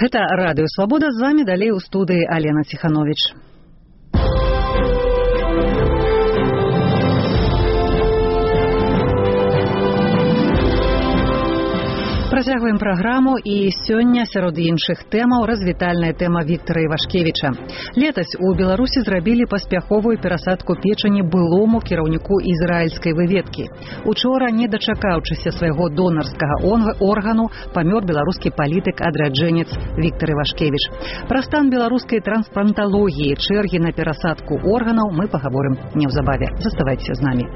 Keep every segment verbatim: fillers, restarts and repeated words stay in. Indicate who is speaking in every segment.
Speaker 1: Гэта радыё Свабода, з вами далей у студыі Алена Ціхановіч. Працягваем праграму, і сёння сярод іншых тэмаў развітальная тэма Віктара Івашкевіча. Летась у Беларусі зрабілі паспяховую перасадку печані былому кіраўніку ізраільскай выведкі. Учора, не дачакаўшыся свайго донарскага органу, памёр беларускі палітык-адраджэнец Віктар Івашкевіч. Пра стан беларускай транспланталогіі, чэргі на перасадку органаў мы пагаворым неўзабаве. Заставайцеся з намі.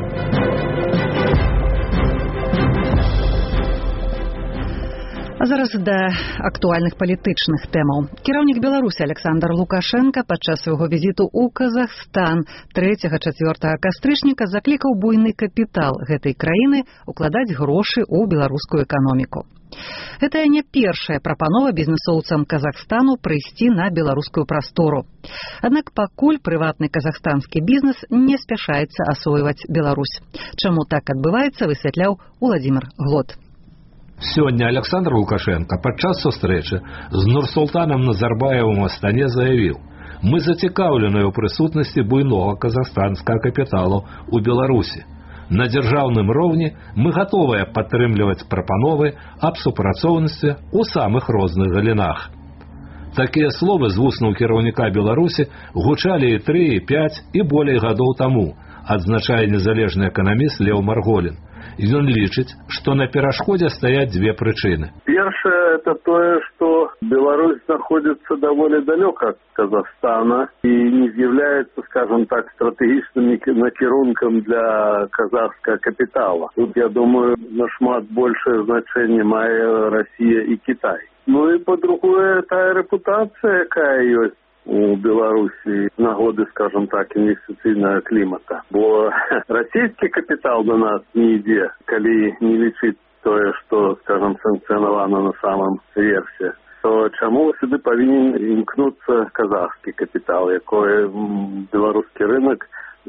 Speaker 1: А зараз да актуальных палітычных тэмаў. Кіраўнік Беларусі Александр Лукашенко падчас свайго візіту ў Казахстан трэцяга-чацвёртага кастрычніка заклікаў буйны капітал гэтай краіны укладаць грошы ў беларускую эканоміку. Гэта не першая прапанова бізнесоўцам Казахстану прыйсці на беларускую прастору. Аднак пакуль прыватны казахстанскі бізнес не спяшаецца асвойваць Беларусь. Чаму так адбываецца, высвятляў Уладзімир Глот.
Speaker 2: Сёння Александр Лукашенко падчас сустрэчы з Нурсултанам Назарбаевым у Астане заявіў: «Мы зацікаўленыя ў прысутнасці буйнога казахстанскага капіталу ў Беларусі. На дзяржаўным роўні мы гатовыя падтрымліваць прапановы аб супрацоўніцтве ў самых розных галінах». Такія словы з вуснаў кіраўніка Беларусі гучалі і тры, і пяць, і болей гадоў таму, адзначае незалежны эканаміст Леў Марголін. Ён лічыць, што на перашкодзе стаяць дзве прычыны.
Speaker 3: Першае – это тое, што Беларусь знаходзіцца даволі далёка ад Казахстана і не з'яўляецца, скажем так, стратэгічным накірункам для казахскага капітала. Тут, я думаю, нашмат большае значэнне мае Расія і Кітай. Ну і па-другое, тая рэпутацыя, якая ёсць у Беларусі з нагоды, скажем так, інвестыцыйнага клімата. Бо расійскі капітал до нас не ідзе, калі не лічыць тое, што, скажем, санкцыянавана на самым версе. То чаму сюды павінен імкнуцца казахскі капітал, якой беларускі рынок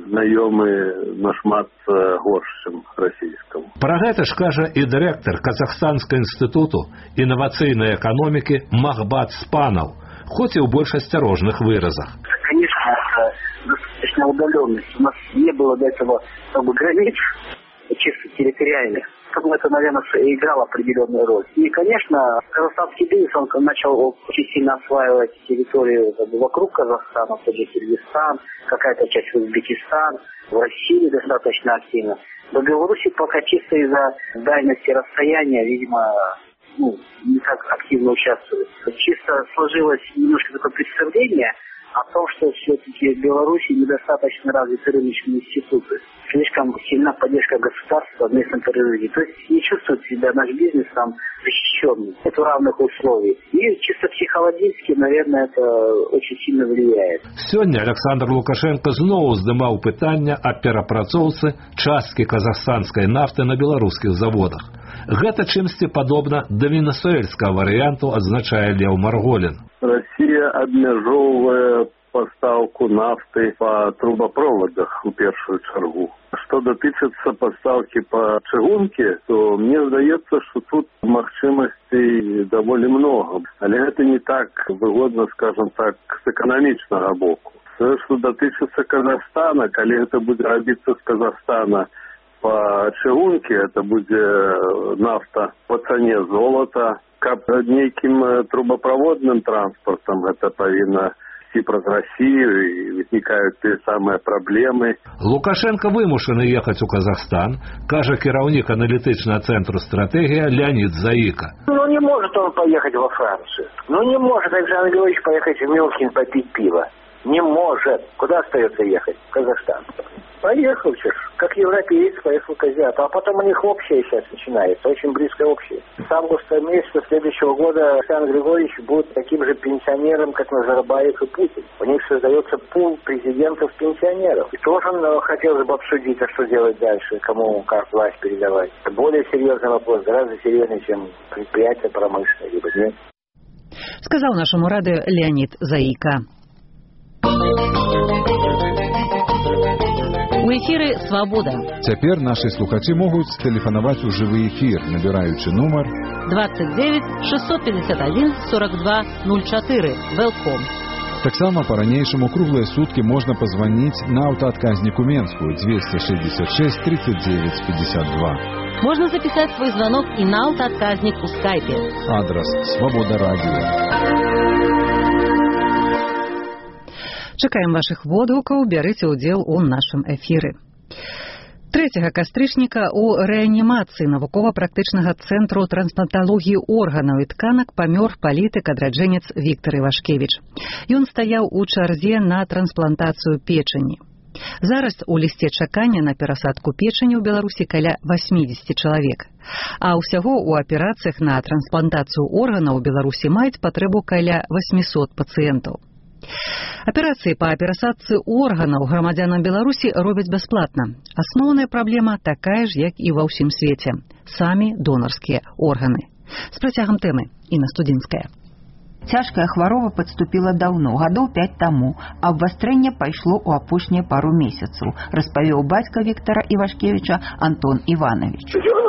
Speaker 3: знаёмы нашмат горш, чым расійскаму.
Speaker 2: Пра гэта ж кажа і дырэктар Казахстанскага інстытуту інавацыйнай эканомікі Махбат Спанов, хоть и в больш осторожных выразах.
Speaker 4: Конечно, это достаточно удаленность. У нас не было до этого как бы границ, чисто территориальных. Поэтому это, наверное, играло определенную роль. И, конечно, казахстанский бизнес, он начал очень сильно осваивать территорию как бы, вокруг Казахстана, тот же Киргизстан, какая-то часть Узбекистан, в России достаточно активно. В Беларуси пока чисто из-за дальности расстояния, видимо, ну, не так активно участвует. Чисто сложилось немножко такое представление о том, что все-таки в Беларуси недостаточно развиты рыночные институты. Слишком сильна поддержка государства в местном рынке. То есть не чувствует себя наш бизнес там защищенным. Нет равных условий. И чисто психологически, наверное, это очень сильно влияет.
Speaker 2: Сегодня Александр Лукашенко снова уздымал пытание о перапрацоўцы частки казахстанской нафты на белорусских заводах. Гэта чымсьці падобна да венесуэльскага варыянту, адзначае Леў Марголін.
Speaker 3: Россия абмяжоўвае пастаўку нафты па трубаправодах у першую чаргу. Што датычыцца пастаўкі па чыгунке, то мне здаецца, што тут магчымасцей даволі многа. Але гэта не так выгодна, скажем так, з эканамічнага боку. Тое, што датычыцца Казахстана, калі гэта будзе рабіцца з Казахстана по чыгунке, это будзе нафта по цане золота. Каб нейкім трубаправодным транспортам это павінна ісці праз Расію, і вызнікаюць тыя самыя праблемы.
Speaker 2: Лукашенко вымушаны ехаць у Казахстан, кажа кіраўнік аналітычнага цэнтру «Стратегія» Леонид Заика.
Speaker 4: Ну не может он поехать во Францию. Ну не может Александр Григорьевич поехать в Мюнхен попить пиво. Не может. Куда остается ехать? В Казахстан. Поехал же, как европеец, поехал к азиату. А потом у них общее сейчас начинается, очень близкое общее. С августа месяца следующего года Александр Григорьевич будет таким же пенсионером, как Назарбаев и Путин. У них создается пул президентов-пенсионеров. И тоже он хотелось бы обсудить, а что делать дальше, кому как власть передавать. Это более серьезный вопрос, гораздо серьезнее, чем предприятие промышленное, либо нет.
Speaker 1: Сказал нашему радио Леонид Заика. У
Speaker 5: эфіры «Свабода».
Speaker 6: Цяпер нашы слухачы могуць тэлефанаваць у жывы эфір, набіраючы нумар
Speaker 5: двадцать девять шестьсот пятьдесят один сорок два ноль четыре. Велком.
Speaker 6: Таксама па-ранейшаму круглыя суткі можна пазваніць на аўтаадказніку Менскую двести шестьдесят шесть тридцать девять пятьдесят два.
Speaker 5: Можно записать свой звонок и на аўтаадказнік у скайпе.
Speaker 6: Адрес «Свобода радио».
Speaker 1: Чакаем вашых водгукаў, бярыце ўдзел у нашым эфіры. трэцяга кастрычніка ў рэанімацыі навукова-практычнага цэнтру транспланталогіі органаў і тканак памёр палітык-адраджэнец Віктар Івашкевіч. Ён стаяў у чарзе на трансплантацыю печані. Зараз у лісце чакання на перасадку печані ў Беларусі каля восемьдесят чалавек. А ўсяго ў аперацыях на трансплантацыю органаў у Беларусі маюць патрэбу каля восемьсот пацыентаў. Аперацыі па перасадцы органаў грамадзянам Беларусі робяць бясплатна. Асноўная праблема такая ж, як і ва ўсім свеце. Самі донарскія органы. З працягам тэмы Інна Студзінская.
Speaker 7: Цяжкая хвароба падступіла даўно, гадоў пяць таму, а абвастрэнне пайшло ў апошнія пару месяцаў, распавёў бацька Віктара Івашкевіча Антон Іванович.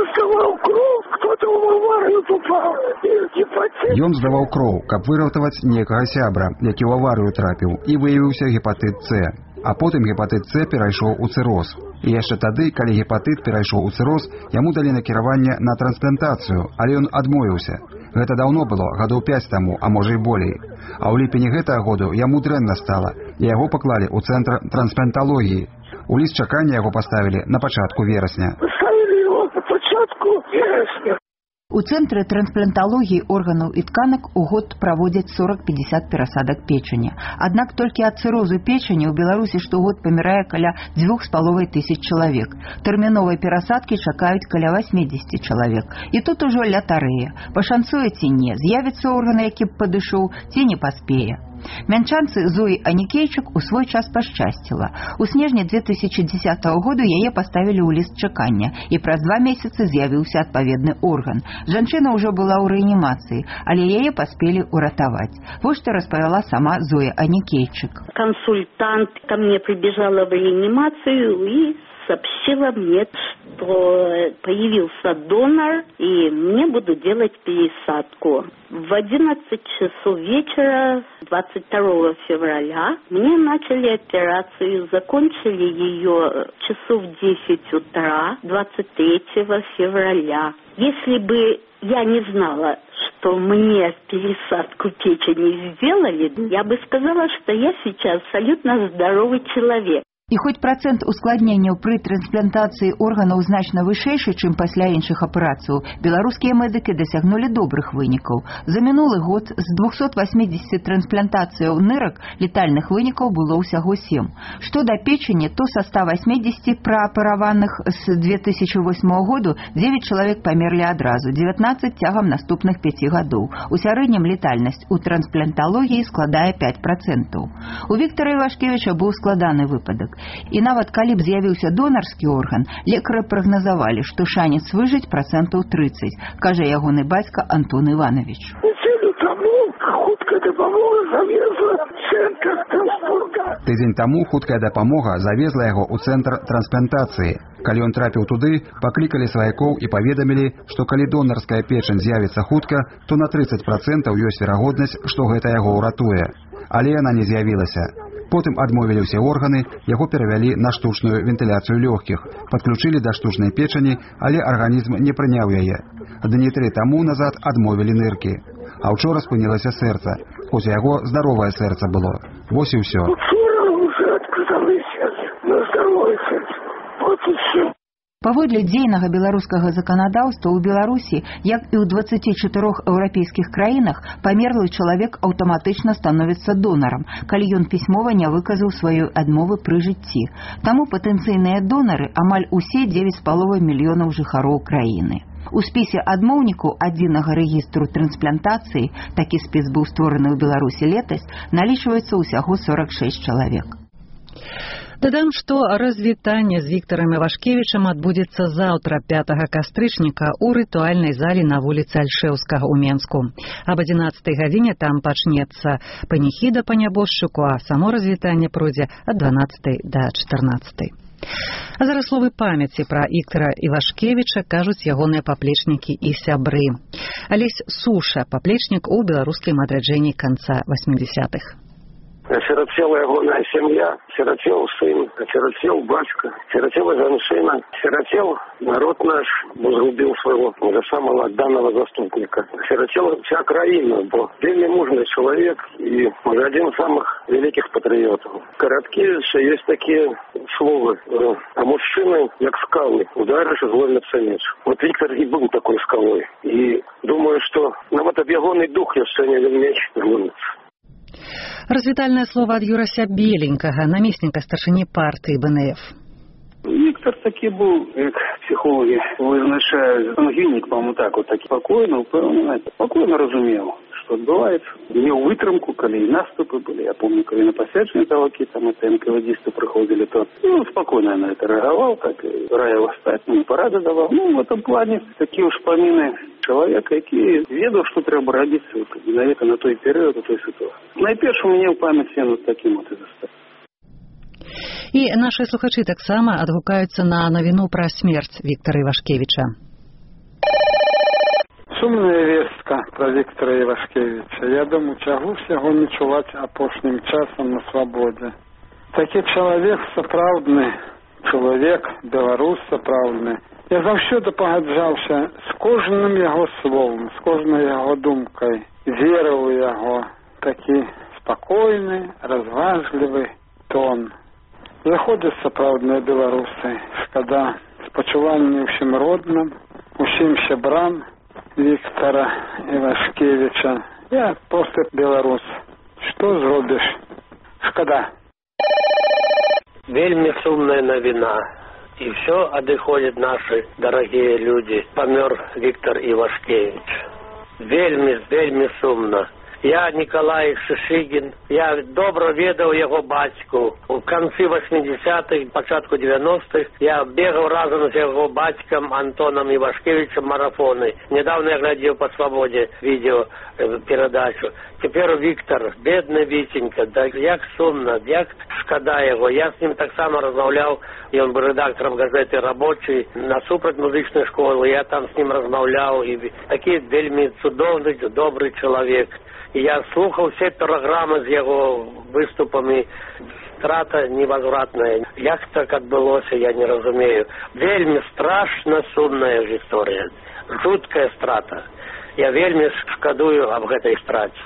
Speaker 8: Ён здаваў кроў, каб выратаваць некага сябра, які ў аварыю трапіў, і выявіўся гепатыт С. А потым гепатыт С перайшоў у цыроз. І яшчэ тады, калі гепатыт перайшоў у цыроз, яму далі накіраванне на трансплантацыю, але ён адмовіўся. Гэта даўно было, гадоў пяць таму, а можа і болей. А ў ліпені гэтага году яму дрэнна стала, і яго паклалі ў цэнтр транспланталогіі. У ліст чакання яго паставілі на пачатку верасня.
Speaker 9: Паставілі яго на пачатку верасня.
Speaker 7: У цэнтры транспланталогіі органаў і тканак у год праводзяць сорок-пятьдесят перасадак печані. Аднак толькі ад цырозу печані ў Беларусі штогод памірае каля двух з паловай тысяч чалавек. Тэрміновай перасадкі чакаюць каля восемьдесят чалавек. І тут ужо лятарэя. Пашанцуе ці не, з'явіцца орган, які б падышоў, ці не паспее. Мянчанцы Зоі Анікейчук у свой час пашчасціла. У снежні две тысячи десятого году яе паставілі ў ліст чакання, і праз два месяцы з'явіўся адпаведны орган. Жанчына ўжо была ў рэанімацыі, але яе паспелі ўратаваць. Вось што распавяла сама Зоя Анікейчук.
Speaker 10: Консультант ко мне прибежала в реанимацию и сообщила мне, что появился донор, и мне будут делать пересадку. В одиннадцать часов вечера двадцать второго февраля мне начали операцию, закончили ее часов в десять утра двадцать третьего февраля. Если бы я не знала, что мне пересадку печени сделали, я бы сказала, что я сейчас абсолютно здоровый человек.
Speaker 7: І хоць працэнт ускладненняў пры трансплантацыі органаў значна вышэйшы, чым пасля іншых аперацыяў, беларускія медыкі дасягнулі добрых вынікаў. За мінулы год з двухсот восьмидесяти трансплантацыяў нырак летальных вынікаў было ўсяго сем. Што да печені, то са ста восьмидесяти праапераваных з две тысячи восьмого году девять чалавек памерлі адразу, девятнадцать цягам наступных пяці гадоў. У сярэднім летальнасць у транспланталогіі складае пять процентаў. У Віктара Івашкевіча быў складаны выпадак. І нават калі б з'явіўся донарскі орган, лекары прагназавалі, што шанец выжыць працэнтаў тридцать, кажа ягоны бацька Антон Іванович.
Speaker 8: Тыдзень таму хуткая дапамога завезла яго ў цэнтр трансплантацыі. Калі ён трапіў туды, паклікалі сваякоў і паведамілі, што калі донарская печань з'явіцца хутка, то на тридцать процентаў ёсць верагоднасць, што гэта яго ўратуе. Але яна не з'явілася. Потым адмовілі ўсе органы, яго перавялі на штучную вентыляцыю лёгкіх, падключылі да штучнай печані, але арганізм не прыняў яе. Дні тры таму назад адмовілі ныркі. А ўчора спынілася сэрца, хоць у яго здаровае сэрца было. Вось і ўсё.
Speaker 7: Паводле дзейнага беларускага заканадаўства ў Беларусі, як і ў дваццаці чатырох еўрапейскіх краінах, памерлы чалавек аўтаматычна становіцца донарам, калі ён пісьмова не выказаў сваёй адмовы пры жыцці. Таму патэнцыйныя донары амаль усе девять з паловай мільёнаў жыхароў краіны. У спісе адмоўнікаў адзінага рэгістру трансплантацыі, такі спіс быў створаны ў Беларусі летась, налічваецца ўсяго сорок шесть чалавек.
Speaker 1: Дадам, што развітанне з Віктарам Івашкевічам адбудзецца заўтра, пятага кастрычніка, у рытуальнай зале на вуліцы Альшэўскага ў Менску. Аб адзінаццатай гадзіне там пачнецца паніхіда па нябожчыку, а само развітанне пройдзе ад дванаццатай да чатырнаццатай. А зараз словы памяці пра Віктара Івашкевіча кажуць ягоныя паплечнікі і сябры. Алесь Суша, паплечнік у беларускім адраджэнні канца восьмидесятых.
Speaker 9: Сиротела ягоная семья, сиротел сын, сиротел батька, сиротела жанчына, сиротел народ наш, возгубил своего уже самого отданного заступника. Сиротела вся краина, бо вельми мужный человек и один из самых великих патриотов. Короткие еще есть такие слова, а мужчины, как скалы, ударишь и зломится меч. Вот Виктор и был такой скалой. И думаю, что нам этот ягоный дух еще не меч зломится.
Speaker 1: Развітальнае слова ад Юрася Беленькага, намесніка старшыні партыі бэ эн эф.
Speaker 11: Виктор таки был, как психологи вызначают, он геник, по-моему, так вот, так спокойно, упевнено, спокойно разумел, что отбывается. Имел вытримку, коли и наступы были. Я помню, коли на посвячення таваки, там это эн ка вэ дисты приходили, то ну, спокойно на это реагировал, так и раил встать, ну, парады давал. Ну, в этом плане такие уж помины человека, який ведав, що треба робити навіть на той період, на той ситуації. Найперше мені в пам'яті от таким от і застав.
Speaker 1: І наші слухачі таксама адгукаються на новину про смерть Віктора Івашкевича.
Speaker 12: Сумная вестка про Віктора Івашкевича. Я думаю, чаго всього не чуваць апошнім часам на свабодзе. Такі чалавек сапраўдны, чалавек, беларус сапраўдны. Я заўсёды пагаджаўся з кожным яго словом, з кожнай яго думкай. Верыў у яго такі спакойны, разважлівы тон. Заходзяць сапраўдныя беларусы. Шкада, спачуванне ўсім родным, усім сябрам Віктора Івашкевича. Я просто беларус. Што зробіш? Шкада.
Speaker 13: Вельмі сумная навіна. И все отходят наши дорогие люди. Помер Виктор Ивашкевич. Вельми, вельми сумно. Я Николай Шишигин. Я добро ведал его батьку. В конце восьмидесятых, початку девяностых я бегал разом с его батьком Антоном Ивашкевичем марафоны. Недавно я глядел по свободе видео передачу. Теперь Виктор, бедный Витенька, да як сумно, як шкода его. Я с ним так само размовлял, и он был редактором газеты «Рабочий» насупроть музычной школы. Я там с ним размовлял, и такий вельми чудовний, добрый человек. И я слухал все программы с его выступами. Страта невозвратная. Як так отбылося, я не разумею. Вельми страшно сумная история. Жуткая страта. Я вельми шкодую об этой страте.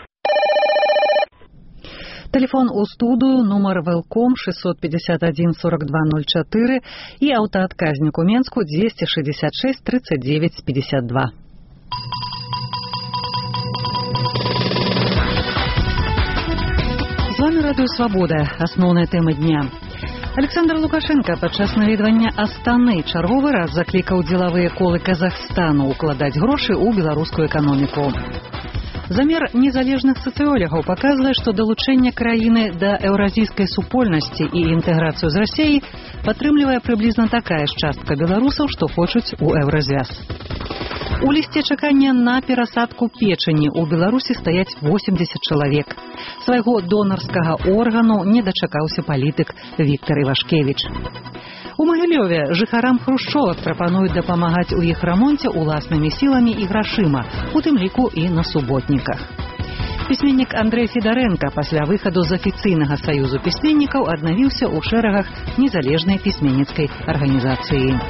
Speaker 1: Телефон у студию, номер Велком шестьсот пятьдесят один сорок два ноль четыре и автоотказник у Менску двести шестьдесят шесть тридцать девять пятьдесят два. З вами Радыё Свабода. Асноўная тэма дня. Александр Лукашенко падчас наведвання Астаны чарговы раз заклікаў дзелавыя колы Казахстану укладаць грошы ў беларускую эканоміку. Замер незалежных сацыёлягаў паказвае, што далучэнне краіны да еўразійскай супольнасці і інтэграцыю з Расіяй падтрымлівае прыблізна такая ж частка беларусаў, што хочуць у еўразвяз. У лісце чакання на перасадку печані ў Беларусі стаяць восемьдесят чалавек. Свайго донарскага органу не дачакаўся палітык Віктар Івашкевич. У Магілёве жыхарам хрушчовак прапануюць дапамагаць у іх рамонце уласнымі сіламі і грашыма, у тым ліку і на суботніках. Пісьменнік Андрэй Федарэнка пасля выхаду з афіцыйнага саюзу пісьменнікаў аднавіўся ў шэрагах незалежнай пісьменніцкай арганізацыі.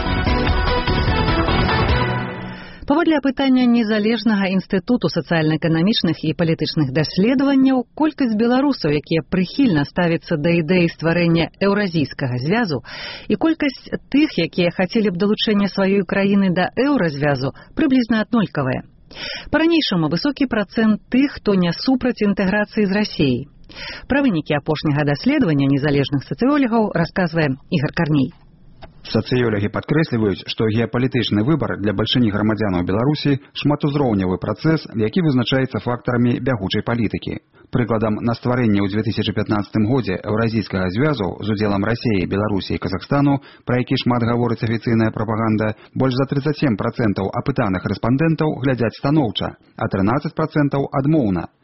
Speaker 1: Паводле апытання незалежнага інстытуту сацыяльна-эканамічных і палітычных даследаванняў, колькасць беларусаў, якія прыхільна ставяцца да ідэі стварэння еўразійскага звязу, і колькасць тых, якія хацелі б далучэння сваёй краіны да еўразвязу, прыблізна аднолькавая. Па-ранейшаму высокі працэнт тых, хто не супраць інтэграцыі з Расіяй. Пра вынікі апошняга даследавання незалежных сацыёлягаў расказвае Ігор Карней.
Speaker 8: Сацыёлагі падкрэсліваюць, што геапалітычны выбар для бальшыні грамадзянаў Беларусі шматузроўневы працэс, які вызначаецца фактарамі бягучай палітыкі. Прыкладам, на стварэнне ў две тысячы пятнаццатым годзе еўразійскага звязу з удзелам Расіі, Беларусі і Казахстану, пра які шмат гаворыць афіцыйная прапаганда, больш за тридцать семь процентаў апытаных рэспандэнтаў глядзяць станоўча, а трынаццаць процентаў адмоўна.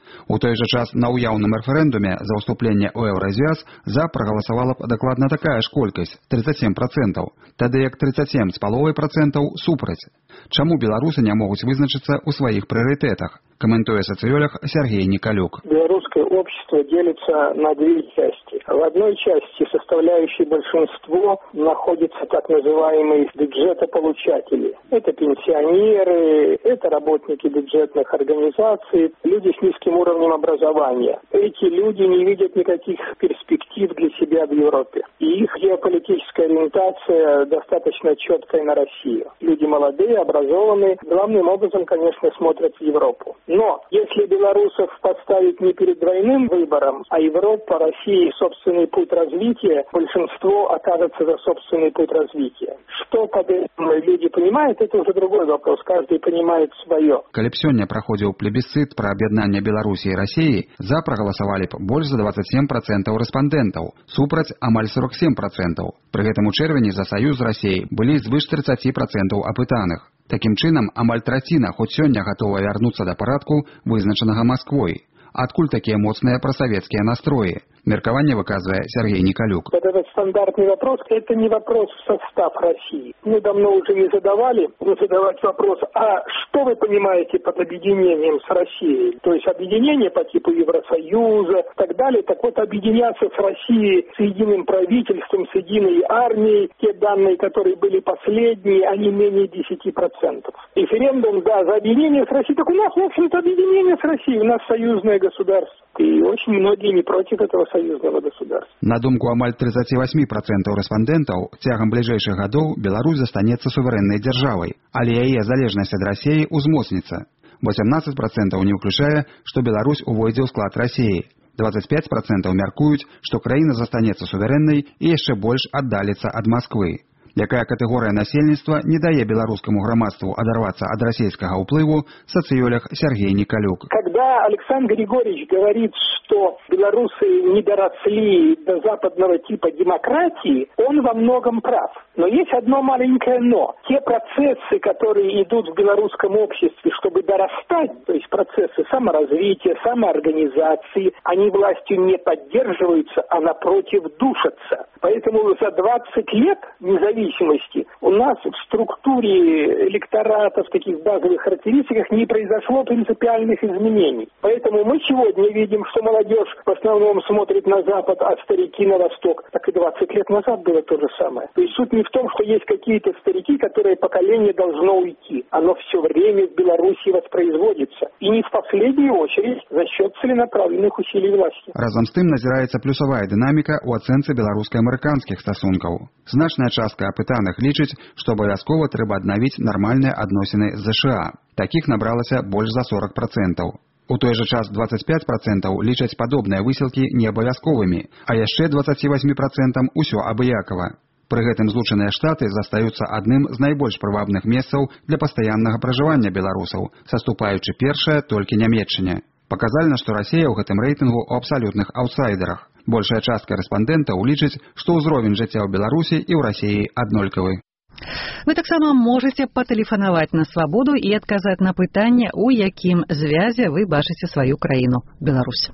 Speaker 8: У той жа час на ўяўным рэферэндуме за ўступленне ў еўразвяз за прагаласавала б дакладна такая ж колькасць тридцать семь процентаў, тады як тридцать семь з паловай процентаў супраць. Чаму беларусы не могуць вызначыцца ў сваіх прыярытэтах? Комментуя социолог Сергей Николюк.
Speaker 14: Белорусское общество делится на две части. В одной части составляющей большинство находятся так называемые бюджетополучатели. Это пенсионеры, это работники бюджетных организаций, люди с низким уровнем образования. Эти люди не видят никаких перспектив для себя в Европе. И их геополитическая ориентация достаточно четкая на Россию. Люди молодые, образованные, главным образом, конечно, смотрят в Европу. Но если белорусов поставить не перед двойным выбором, а Европа, Россия, собственный путь развития, большинство окажется за собственный путь развития. Что под этим люди понимают, это уже другой вопрос. Каждый понимает свое.
Speaker 8: Калі б сёння праходзіў плебісцыт пра аб'яднанне Беларусі і Расіі, за прагаласавалі б больш за двадцать семь процентов рэспандэнтаў, супраць амаль сорок семь процентов. Пры гэтым у чэрвені за саюз з Расіяй былі звыш тридцать процентов апытаных. Такім чынам, амаль траціна хоць сёння гатова вярнуцца да парадку, вызначанага Масквой. Адкуль такія моцныя прасавецкія настроі? Меркаванне выказывая Сергей Николюк.
Speaker 14: Вот этот стандартный вопрос, это не вопрос в состав России. Мы давно уже не задавали, но задавать вопрос, а что вы понимаете под объединением с Россией? То есть объединение по типу Евросоюза и так далее. Так вот, объединяться с Россией, с единым правительством, с единой армией, те данные, которые были последние, они менее десяти процентов. Референдум, да, за объединение с Россией. Так у нас, в общем-то, объединение с Россией. У нас союзное государство. И очень многие не против этого союзного государства.
Speaker 8: На думку амаль тридцать восемь процентов рэспандэнтаў, цягам бліжэйшых гадоў Беларусь застанецца суверэннай дзяржавай, але яе залежнасць ад Расіі узмоцніцца. восемнадцать процентов не ўключае, што Беларусь увойдзе ў склад Расіі. двадцать пять процентов мяркуюць, што краіна застанецца суверэннай і яшчэ больш аддаліцца ад Масквы. Якая катэгорыя насельніцтва не дае беларускаму грамадству адарвацца ад расійскага ўплыву, социолог Сергей Николюк.
Speaker 14: Когда Александр Григорьевич говорит, что белорусы не доросли до западного типа демократии, он во многом прав. Но есть одно маленькое «но». Те процессы, которые идут в белорусском обществе, чтобы дорастать, то есть процессы саморазвития, самоорганизации, они властью не поддерживаются, а напротив душатся. Поэтому за двадцать лет независимости у нас в структуре электората, в таких базовых характеристиках не произошло принципиальных изменений. Поэтому мы сегодня видим, что молодежь в основном смотрит на Запад, а старики на Восток. Так и двадцать лет назад было то же самое. То есть суть не в том, что есть какие-то старики, которые поколение должно уйти. Оно все время в Беларуси воспроизводится. И не в последнюю очередь за счет целенаправленных усилий власти.
Speaker 8: Разом з тым назіраецца плюсовая дынаміка ў ацэнцы беларуска-амерыканскіх стасункаў. Значная частка апытаных лічыць, што абавязкова трэба аднавіць нармальныя адносіны з ЗША. Такіх набралася больш за сорок процентов. У той жа час двадцать пять процентов лічаць падобныя высілкі неабавязковымі, а яшчэ двадцать восемь процентов усё абыякава. Пры гэтым Злучаныя Штаты застаюцца адным з найбольш прывабных месцаў для пастаяннага пражывання беларусаў, саступаючы першае толькі Нямецчыне. Паказальна, што Расія ў гэтым рэйтынгу ў абсалютных аўтсайдерах. Большая частка рэспандэнтаў лічыць, што ўзровень жыцця ў Беларусі і ў Расіі аднолькавы.
Speaker 1: Вы таксама можаце патэлефанаваць на свабоду і адказаць на пытанне, у якім звязе вы бачыце сваю краіну, Беларусь.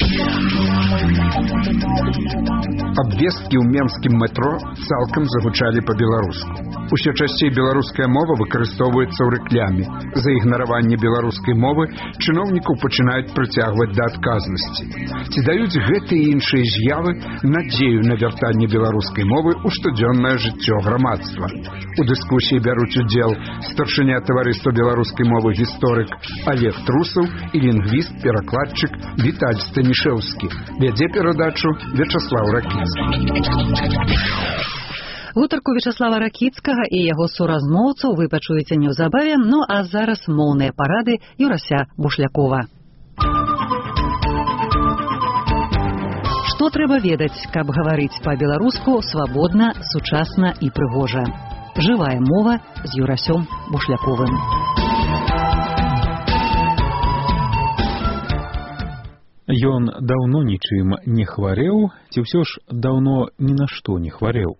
Speaker 15: Абвесткі ў менскім метро цалкам загучалі па-беларуску. Усё часцей беларуская мова выкарыстоўваецца ў рэкляме. За ігнараванне беларускай мовы чыноўнікаў пачынаюць прыцягваць да адказнасці. Ці даюць гэтыя іншыя з'явы надзею на вяртанне беларускай мовы ў штодзённае жыццё грамадства. У дыскусіі бяруць удзел старшыня таварыства беларускай мовы гісторык Олег Трусаў і лінгвіст-перакладчык Віталь Станішэўскі. Вядзе перадачу Вячаслав Ракіцкі.
Speaker 1: Гутарку Вячаслава Ракіцкага і яго суразмоўцаў вы пачуеце неўзабаве, ну а зараз моўныя парады Юрася Бушлякова. Што трэба ведаць, каб гаварыць па-беларуску свабодна, сучасна і прыгожа? Жывая мова з Юрасём Бушляковым.
Speaker 6: Ён даўно нічым не хварэў, ці ўсё ж даўно ні на што не хварэў.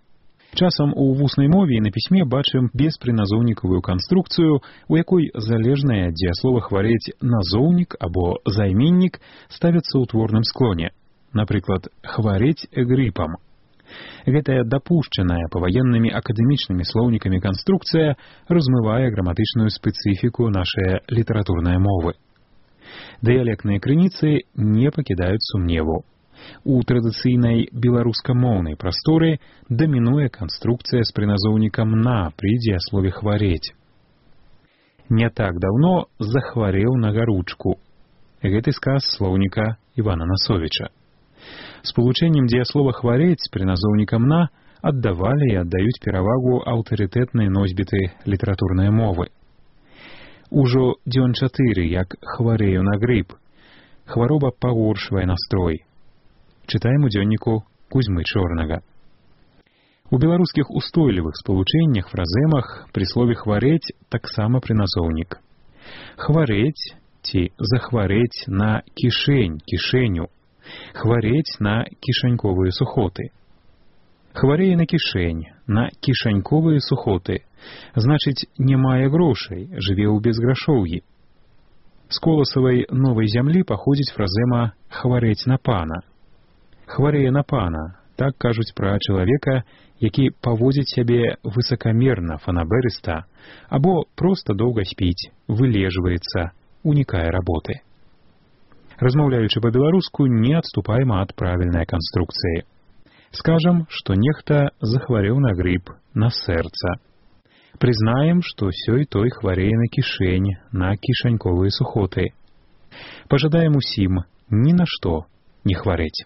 Speaker 16: Часам у вуснай мове і на пісьме бачым беспрыназоўнікавую канструкцыю, у якой залежнае ад дзеяслова хварэць назоўнік або займеннік ставяцца ў творным склоне. Напрыклад, хварэць грыпам. Гэтая дапушчаная паваеннымі акадэмічнымі слоўнікамі канструкцыя размывае граматычную спецыфіку нашай літаратурнай мовы. Дыялектныя крыніцы не пакідаюць сумневу. У традыцыйнай беларускамоўнай прасторы дамінуе канструкцыя з прыназоўнікам «на» пры дзеяслове «хварэць». Не так даўно захварэў на гаручку. Гэты сказ слоўніка Івана Насовіча. Спалучэннем дзеяслова «хварэць» з прыназоўнікам «на» аддавалі і аддаюць перавагу аўтарытэтныя носьбіты літаратурнай мовы. Ужо дзён чатыры, як хварэю на грып. Хвароба пагоршвае настрой. Чытаем у дзённіку Кузьмы Чорнага. У беларускіх устойлівых спалучэннях, фраземах пры слове «хварэць» таксама прыназоўнік. Хварэць ці захварэць на кішэнь, кішэню. Хварэць на кішаньковыя сухоты. Хварэе на кішэнь, на кішаньковыя сухоты. Значыць, не мае грошай, жыве ў безграшоўі. З коласавай новай зямлі паходзіць фразема «хварэць на пана». Хварэе на пана, так кажуць пра чалавека, які паводзіць сябе высакамерна, фанаберыста, або проста доўга спіць, вылежваецца, унікае работы. Размаўляючы па-беларуску, не адступаем ад правільнай канструкцыі. Скажам, што нехта захварэў на грып, на сэрца. Прызнаем, што сёй той хварэе на кішэнь, на кішаньковыя сухоты. Пажадаем усім ні на што не хварэць.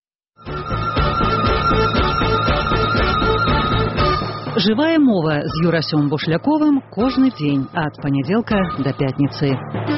Speaker 1: Жывая мова з Юрасём Бушляковым кожны дзень ад панядзелка да пятніцы.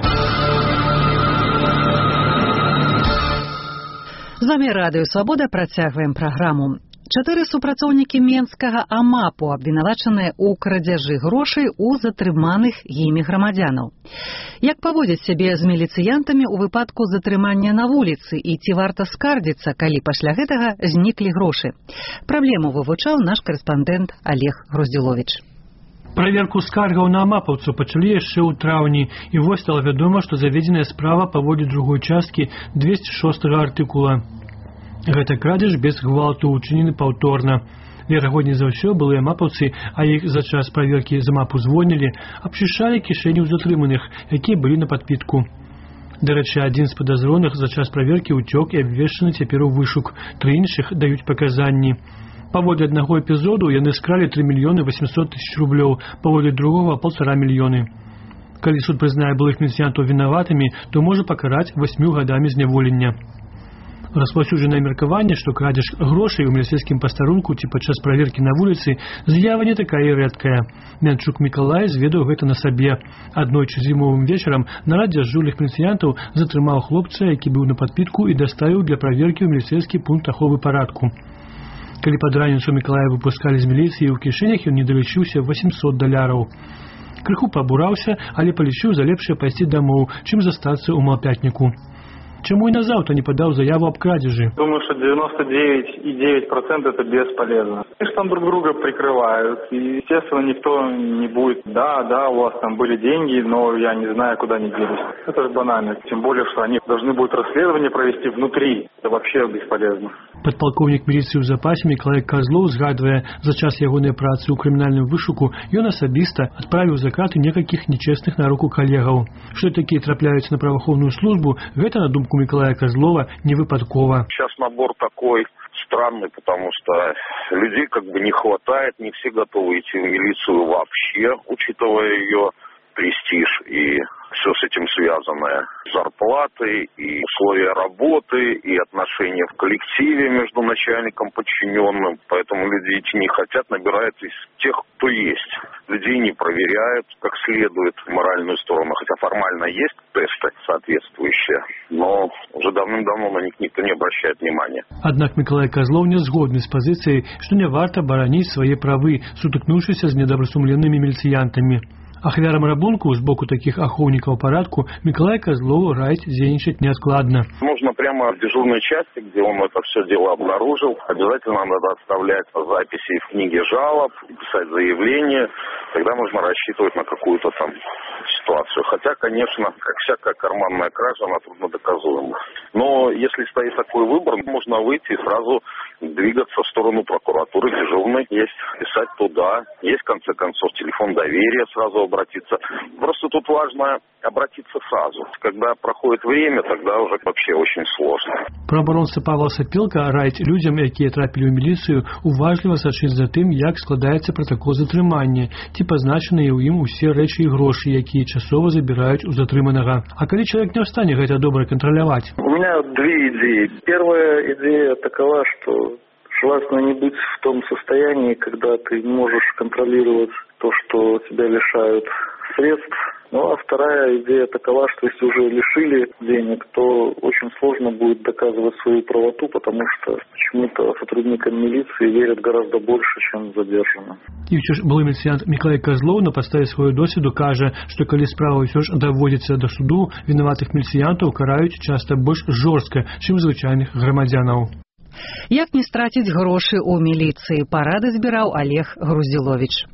Speaker 1: З вамі Радыё Свабода, працягваем праграму. Чатыры супрацоўнікі менскага АМАПу абвінавачаныя ў крадзяжы грошай у затрыманых імі грамадзянаў. Як паводзіць сябе з міліцыянтамі ў выпадку затрымання на вуліцы і ці варта скардзіцца, калі пасля гэтага зніклі грошы? Праблему вывучаў наш карэспандэнт Олег Груздзіловіч.
Speaker 17: Праверку скаргаў на амапаўцаў пачалі яшчэ ў траўні, і вось стала вядома, што заведзеная справа паводле другой часткі двесце шостага артыкула. Гэта крадзеж без гвалту, учынены паўторна. Верагодней за ўсё, былыя мапаўцы, а іх за час праверкі з мапу звольнілі, абчышчалі кішэні ў затрыманых, якія былі на падпітку. Дарэчы, адзін з падазроных за час праверкі ўцёк і абвешчаны цяпер у вышук. Тры іншых даюць паказанні. Паводле аднаго эпізоду яны скралі тры мільёны васьмісот тысяч рублёў, паводле другога паўтара мільёны. Калі суд прызнае былых міліцыянтаў вінаватымі, то можа пакараць васьмю гадамі зняволення. Распаўсюджанае меркаванне, што крадзеж грошай у міліцэйскім пастарунку ці падчас праверкі на вуліцы з'ява не такая рэдкая. Мянчук Мікалай зведаў гэта на сабе. Аднойчы зімовым вечарам на радзе жулых міліцыянтаў затрымаў хлопца, які быў на падпітку і даставіў для праверкі ў міліцэйскі пункт аховы парадку. Калі пад раніцу Мікалая выпускалі з міліцыі, у кішэнях ён не далічыўся васемсот даляраў. Крыху пабураўся, але палічыў за лепшае пайсці дамоў, чым застацца ў малпятніку. Чему и назавтра не подал заяву об крадеже?
Speaker 18: Думаю, что девяносто девять и девять десятых процента это бесполезно. Они же там друг друга прикрывают. И, естественно, никто не будет, да, да, у вас там были деньги, но я не знаю, куда они делись. Это же банально. Тем более, что они должны будут расследование провести внутри. Это вообще бесполезно.
Speaker 17: Падпалкоўнік міліцыі ў запасе Мікалай Казлоў, згадвае за час ягонай працы ў крымінальным вышуку, ён асабіста адправіў за краты некалькіх нечестных на руку калегаў. Што такія трапляюцца на праваахоўную службу, гэта, на думку Миколая Козлова, не выпадково.
Speaker 19: Сейчас набор такой странный, потому что людей как бы не хватает, не все готовы идти в милицию вообще, учитывая ее престиж и все с этим связанное. Зарплаты и условия работы, и отношения в коллективе между начальником и подчиненным. Поэтому люди идти не хотят, набирают из тех, кто есть. Людей не проверяют как следует в моральную сторону, хотя формально есть тесты соответствующие, но уже давным-давно на них никто не обращает внимания.
Speaker 17: Однако Миколай Козлов не згодны с позицией, что не варто бараніць свае правы, сутыкнувшись с недобросумленными милициянтами. Ахвярам рабунку з боку такіх ахоўнікаў парадку Миколай Козлов раіць дзейнічаць няскладна.
Speaker 19: Нужно прямо в дежурной части, где он это все дело обнаружил, обязательно надо оставлять записи в книге жалоб, писать заявление, тогда можно рассчитывать на какую-то там ситуацию. Хотя, конечно, как всякая карманная кража, она труднодоказуема. Но если стоит такой выбор, можно выйти и сразу двигаться в сторону прокуратуры дежурной. Есть писать туда, есть в конце концов телефон доверия, сразу обратиться. Просто тут важно обратиться сразу. Когда проходит время, тогда уже вообще очень сложно.
Speaker 17: Праваабаронца Павел Сапелка раіць людзям, якія трапілі ў міліцыю, уважліва сачыць за тым, як складаецца пратакол затрымання, ці пазначаныя ў ім усе рэчы і грошы, якія часова забіраюць у затрыманага. А калі чалавек не ў стане гэта добра кантраляваць?
Speaker 11: У меня две идеи. Первая идея такова, что желательно не быть в том состоянии, когда ты не можешь контролировать то, что тебя лишают средств. Ну а вторая идея такова, что если уже лишили денег, то очень сложно будет доказывать свою правоту, потому что почему-то сотрудникам милиции верят гораздо больше, чем задержанным.
Speaker 17: І ўсё ж былы міліцыянт Миколай Козлов на падставе сваёй досведу кажа, што калі справа ўсё ж даводзіцца да суду, вінаватых міліцыянтаў караюць часта больш жорстка, чым звычайных грамадзянаў.
Speaker 1: Як не страціць грошы ў міліцыі, парады збіраў Олег Грузіловіч.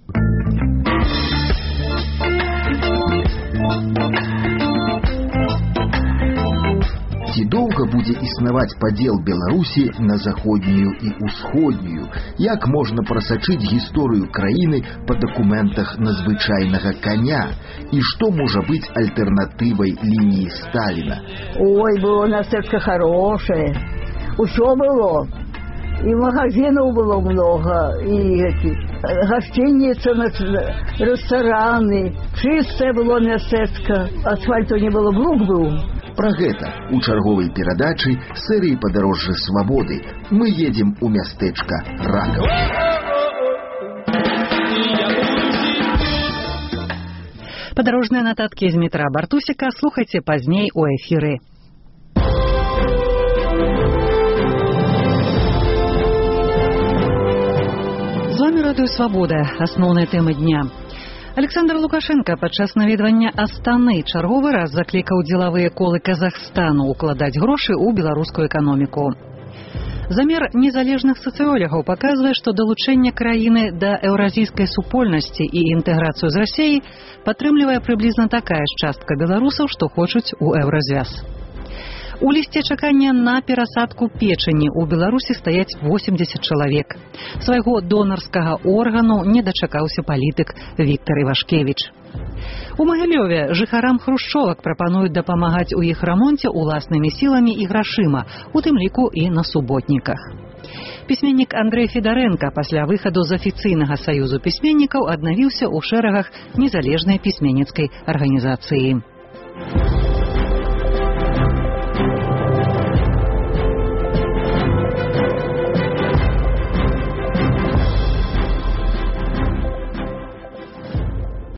Speaker 20: Ці доўга будзе існаваць падзел Беларусі на заходнюю і ўсходнюю? Як можна прасачыць гісторыю краіны па дакументах надзвычайнага коня? І што можа быць альтэрнатывай лініі Сталіна?
Speaker 21: Ой, было мястэчка хорошее. Усё было. И магазинов было много, и эти гостиницы, рестораны. Чистое было мястэчка. Асфальту не было, брук был.
Speaker 20: Пра гэта у чарговай перадачы серыі «Падарожжа свабоды». Мы едзем у мястэчка Ракаў.
Speaker 1: Падарожныя нататкі з Дмітра Бартусіка слухайце пазней у эфіры. З вами радыё «Свабода». Асноўныя тэмы дня. Александр Лукашенко падчас наведвання Астаны чарговы раз заклікаў дзелавыя колы Казахстану укладаць грошы ў беларускую эканоміку. Замер незалежных сацыёлагаў паказвае, што далучэнне краіны да еўразійскай супольнасці і інтэграцыю з Расіяй падтрымлівае прыблізна такая ж частка беларусаў, што хочуць у еўразвяз. У лісце чакання на перасадку печані ў Беларусі стаяць восемьдесят чалавек. Свайго донарскага органу не дачакаўся палітык Віктор Івашкевіч. У Магілёве жыхарам хрушчовак прапануюць дапамагаць у іх рамонце уласнымі сіламі і грашыма, у тым ліку і на суботніках. Пісьменнік Андрэй Федарэнка пасля выхаду з афіцыйнага саюзу пісьменнікаў аднавіўся ў шэрагах незалежнай пісьменніцкай арганізацыі.